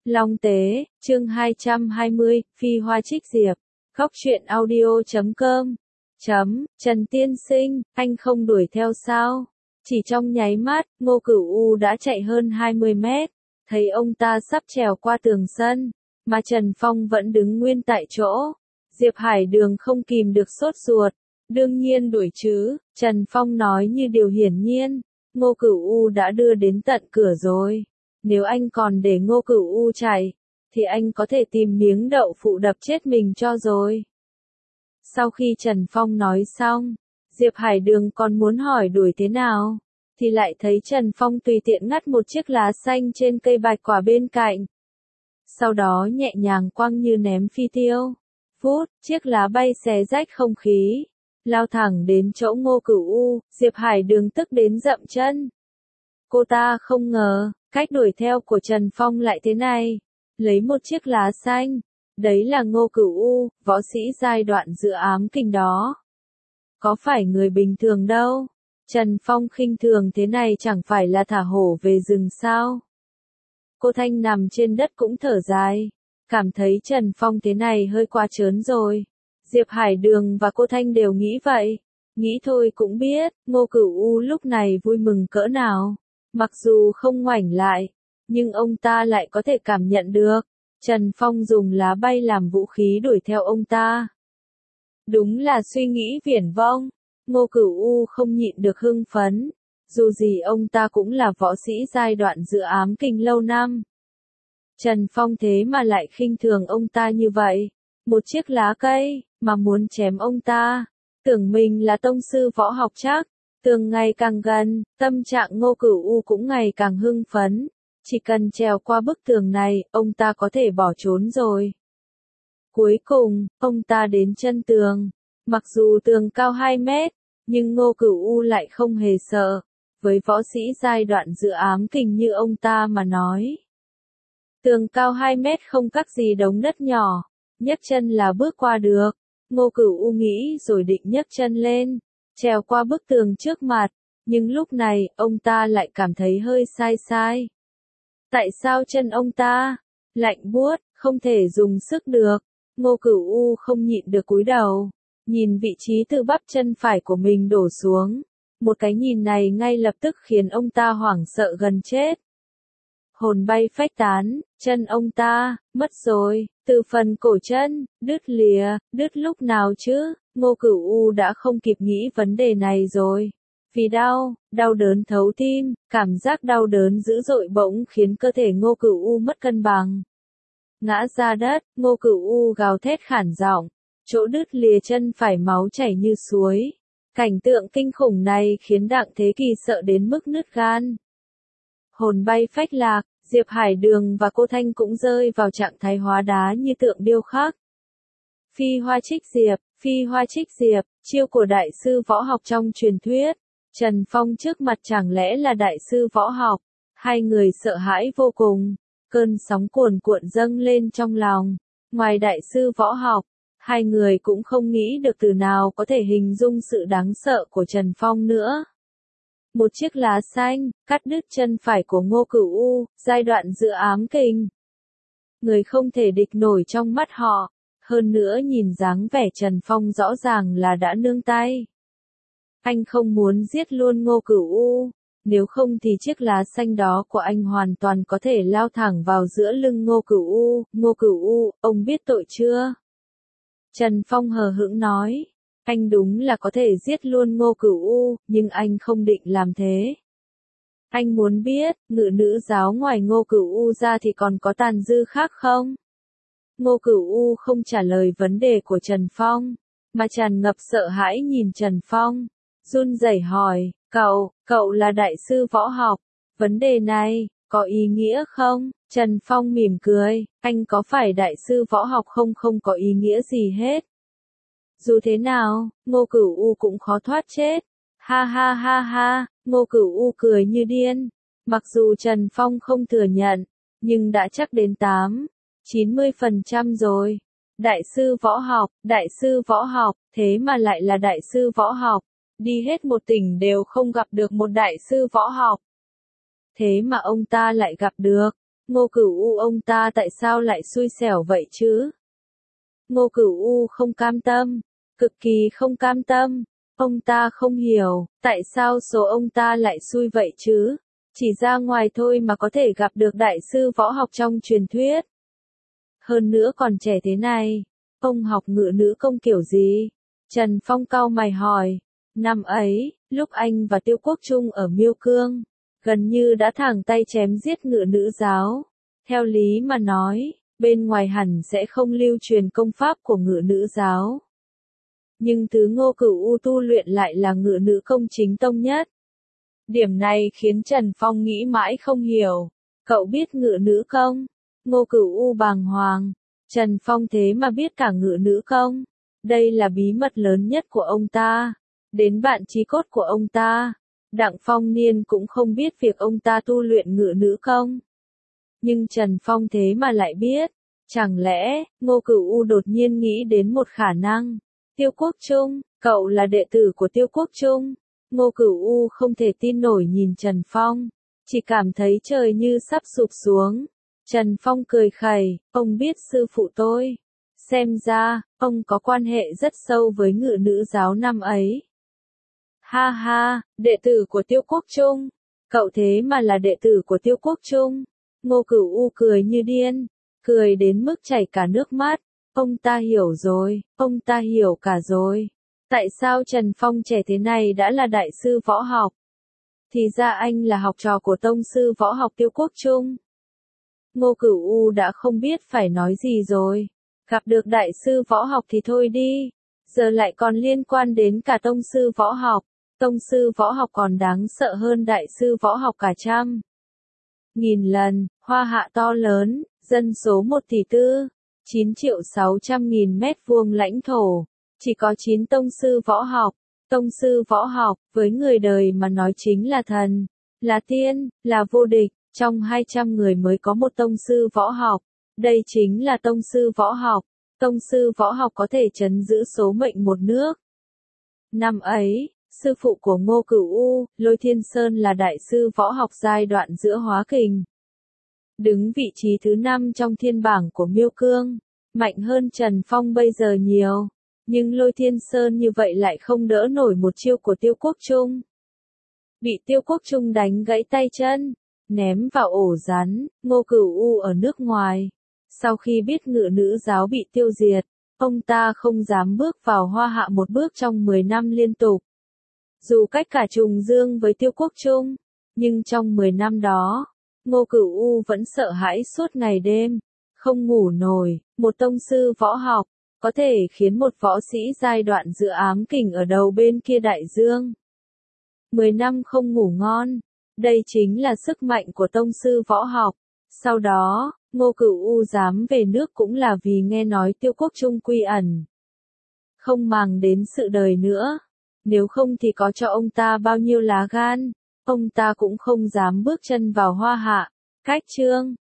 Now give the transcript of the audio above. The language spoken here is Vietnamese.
Long Tế, chương 220, Phi Hoa Trích Diệp. Khóc chuyện audio.com. Trần tiên sinh, anh không đuổi theo sao? Chỉ trong nháy mắt, Ngô Cửu U đã chạy hơn 20 mét. Thấy ông ta sắp trèo qua tường sân, mà Trần Phong vẫn đứng nguyên tại chỗ. Diệp Hải Đường không kìm được sốt ruột. Đương nhiên đuổi chứ, Trần Phong nói như điều hiển nhiên. Ngô Cửu U đã đưa đến tận cửa rồi. Nếu anh còn để Ngô Cửu U chạy, thì anh có thể tìm miếng đậu phụ đập chết mình cho rồi. Sau khi Trần Phong nói xong, Diệp Hải Đường còn muốn hỏi đuổi thế nào, thì lại thấy Trần Phong tùy tiện ngắt một chiếc lá xanh trên cây bạch quả bên cạnh. Sau đó nhẹ nhàng quăng như ném phi tiêu. Phút, chiếc lá bay xé rách không khí, lao thẳng đến chỗ Ngô Cửu U. Diệp Hải Đường tức đến dậm chân. Cô ta không ngờ, cách đuổi theo của Trần Phong lại thế này. Lấy một chiếc lá xanh. Đấy là Ngô Cửu U, võ sĩ giai đoạn giữa ám kình đó. Có phải người bình thường đâu. Trần Phong khinh thường thế này chẳng phải là thả hổ về rừng sao. Cô Thanh nằm trên đất cũng thở dài. Cảm thấy Trần Phong thế này hơi quá trớn rồi. Diệp Hải Đường và cô Thanh đều nghĩ vậy. Nghĩ thôi cũng biết, Ngô Cửu U lúc này vui mừng cỡ nào. Mặc dù không ngoảnh lại, nhưng ông ta lại có thể cảm nhận được. Trần Phong dùng lá bay làm vũ khí đuổi theo ông ta. Đúng là suy nghĩ viển vông. Ngô Cửu U không nhịn được hưng phấn. Dù gì ông ta cũng là võ sĩ giai đoạn giữa ám kình lâu năm. Trần Phong thế mà lại khinh thường ông ta như vậy. Một chiếc lá cây, mà muốn chém ông ta. Tưởng mình là tông sư võ học chắc. Tường ngày càng gần, tâm trạng Ngô Cửu U cũng ngày càng hưng phấn. Chỉ cần trèo qua bức tường này, ông ta có thể bỏ trốn rồi. Cuối cùng, ông ta đến chân tường. Mặc dù tường cao 2 mét, nhưng Ngô Cửu U lại không hề sợ. Với võ sĩ giai đoạn giữa ám kình như ông ta mà nói. Tường cao 2 mét không các gì đống đất nhỏ. Nhấc chân là bước qua được. Ngô Cửu U nghĩ rồi định nhấc chân lên. Trèo qua bức tường trước mặt. Nhưng lúc này, ông ta lại cảm thấy hơi sai. Tại sao chân ông ta lạnh buốt, không thể dùng sức được? Ngô Cửu U không nhịn được cúi đầu, nhìn vị trí từ bắp chân phải của mình đổ xuống. Một cái nhìn này ngay lập tức khiến ông ta hoảng sợ gần chết. Hồn bay phách tán, chân ông ta mất rồi, từ phần cổ chân đứt lìa, đứt lúc nào chứ? Ngô Cửu U đã không kịp nghĩ vấn đề này rồi. Vì đau đớn thấu tim, cảm giác đau đớn dữ dội bỗng khiến cơ thể Ngô Cửu U mất cân bằng. Ngã ra đất, Ngô Cửu U gào thét khản giọng, chỗ đứt lìa chân phải máu chảy như suối. Cảnh tượng kinh khủng này khiến Đặng Thế Kỳ sợ đến mức nứt gan. Hồn bay phách lạc, Diệp Hải Đường và cô Thanh cũng rơi vào trạng thái hóa đá như tượng điêu khắc. Phi Hoa Trích Diệp, chiêu của đại sư võ học trong truyền thuyết. Trần Phong trước mặt chẳng lẽ là đại sư võ học. Hai người sợ hãi vô cùng. Cơn sóng cuồn cuộn dâng lên trong lòng. Ngoài đại sư võ học, hai người cũng không nghĩ được từ nào có thể hình dung sự đáng sợ của Trần Phong nữa. Một chiếc lá xanh, cắt đứt chân phải của Ngô Cửu U, giai đoạn giữa ám kình. Người không thể địch nổi trong mắt họ. Hơn nữa nhìn dáng vẻ Trần Phong rõ ràng là đã nương tay. Anh không muốn giết luôn Ngô Cửu U, nếu không thì chiếc lá xanh đó của anh hoàn toàn có thể lao thẳng vào giữa lưng Ngô Cửu U. Ngô Cửu U, ông biết tội chưa? Trần Phong hờ hững nói, anh đúng là có thể giết luôn Ngô Cửu U, nhưng anh không định làm thế. Anh muốn biết, ngự nữ giáo ngoài Ngô Cửu U ra thì còn có tàn dư khác không? Ngô Cửu U không trả lời vấn đề của Trần Phong, mà tràn ngập sợ hãi nhìn Trần Phong. Run rẩy hỏi, cậu là đại sư võ học, vấn đề này, có ý nghĩa không? Trần Phong mỉm cười, anh có phải đại sư võ học không có ý nghĩa gì hết. Dù thế nào, Ngô Cửu U cũng khó thoát chết. Ha, Ngô Cửu U cười như điên. Mặc dù Trần Phong không thừa nhận, nhưng đã chắc đến 90% rồi. Đại sư võ học, thế mà lại là đại sư võ học. Đi hết một tỉnh đều không gặp được một đại sư võ học. Thế mà ông ta lại gặp được. Ngô Cửu U ông ta tại sao lại xui xẻo vậy chứ? Ngô Cửu U không cam tâm, cực kỳ không cam tâm. Ông ta không hiểu, tại sao số ông ta lại xui vậy chứ? Chỉ ra ngoài thôi mà có thể gặp được đại sư võ học trong truyền thuyết. Hơn nữa còn trẻ thế này, ông học ngự nữ công kiểu gì? Trần Phong cau mày hỏi. Năm ấy, lúc anh và Tiêu Quốc Trung ở Miêu Cương, gần như đã thẳng tay chém giết ngự nữ giáo. Theo lý mà nói, bên ngoài hẳn sẽ không lưu truyền công pháp của ngự nữ giáo. Nhưng thứ Ngô Cửu U tu luyện lại là ngự nữ công chính tông nhất. Điểm này khiến Trần Phong nghĩ mãi không hiểu. Cậu biết ngự nữ công? Ngô Cửu U bàng hoàng. Trần Phong thế mà biết cả ngự nữ công. Đây là bí mật lớn nhất của ông ta. Đến bạn chí cốt của ông ta, Đặng Phong Niên cũng không biết việc ông ta tu luyện ngự nữ công. Nhưng Trần Phong thế mà lại biết. Chẳng lẽ, Ngô Cửu U đột nhiên nghĩ đến một khả năng. Tiêu Quốc Trung, cậu là đệ tử của Tiêu Quốc Trung. Ngô Cửu U không thể tin nổi nhìn Trần Phong. Chỉ cảm thấy trời như sắp sụp xuống. Trần Phong cười khẩy, ông biết sư phụ tôi. Xem ra, ông có quan hệ rất sâu với ngự nữ giáo năm ấy. Ha ha, đệ tử của Tiêu Quốc Trung. Cậu thế mà là đệ tử của Tiêu Quốc Trung. Ngô Cửu U cười như điên. Cười đến mức chảy cả nước mắt. Ông ta hiểu rồi, ông ta hiểu cả rồi. Tại sao Trần Phong trẻ thế này đã là đại sư võ học? Thì ra anh là học trò của tông sư võ học Tiêu Quốc Trung. Ngô Cửu U đã không biết phải nói gì rồi. Gặp được đại sư võ học thì thôi đi. Giờ lại còn liên quan đến cả tông sư võ học. Tông sư võ học còn đáng sợ hơn đại sư võ học cả trăm nghìn lần. Hoa Hạ to lớn, dân số 1 tỷ 4, 9.600.000 mét vuông lãnh thổ. Chỉ có 9 tông sư võ học. Tông sư võ học, với người đời mà nói chính là thần, là tiên, là vô địch. Trong 200 người mới có một tông sư võ học. Đây chính là tông sư võ học. Tông sư võ học có thể trấn giữ số mệnh một nước. Năm ấy, sư phụ của Ngô Cửu U, Lôi Thiên Sơn là đại sư võ học giai đoạn giữa hóa kình. Đứng vị trí thứ 5 trong thiên bảng của Miêu Cương. Mạnh hơn Trần Phong bây giờ nhiều. Nhưng Lôi Thiên Sơn như vậy lại không đỡ nổi một chiêu của Tiêu Quốc Trung. Bị Tiêu Quốc Trung đánh gãy tay chân, ném vào ổ rắn. Ngô Cửu U ở nước ngoài. Sau khi biết ngự nữ giáo bị tiêu diệt, ông ta không dám bước vào Hoa Hạ một bước trong 10 năm liên tục. Dù cách cả Trùng Dương với Tiêu Quốc Trung, nhưng trong 10 năm đó, Ngô Cửu U vẫn sợ hãi suốt ngày đêm, không ngủ nổi. Một tông sư võ học, có thể khiến một võ sĩ giai đoạn giữa ám kình ở đầu bên kia đại dương. 10 năm không ngủ ngon, đây chính là sức mạnh của tông sư võ học. Sau đó, Ngô Cửu U dám về nước cũng là vì nghe nói Tiêu Quốc Trung quy ẩn. Không màng đến sự đời nữa. Nếu không thì có cho ông ta bao nhiêu lá gan, ông ta cũng không dám bước chân vào Hoa Hạ. Cách chương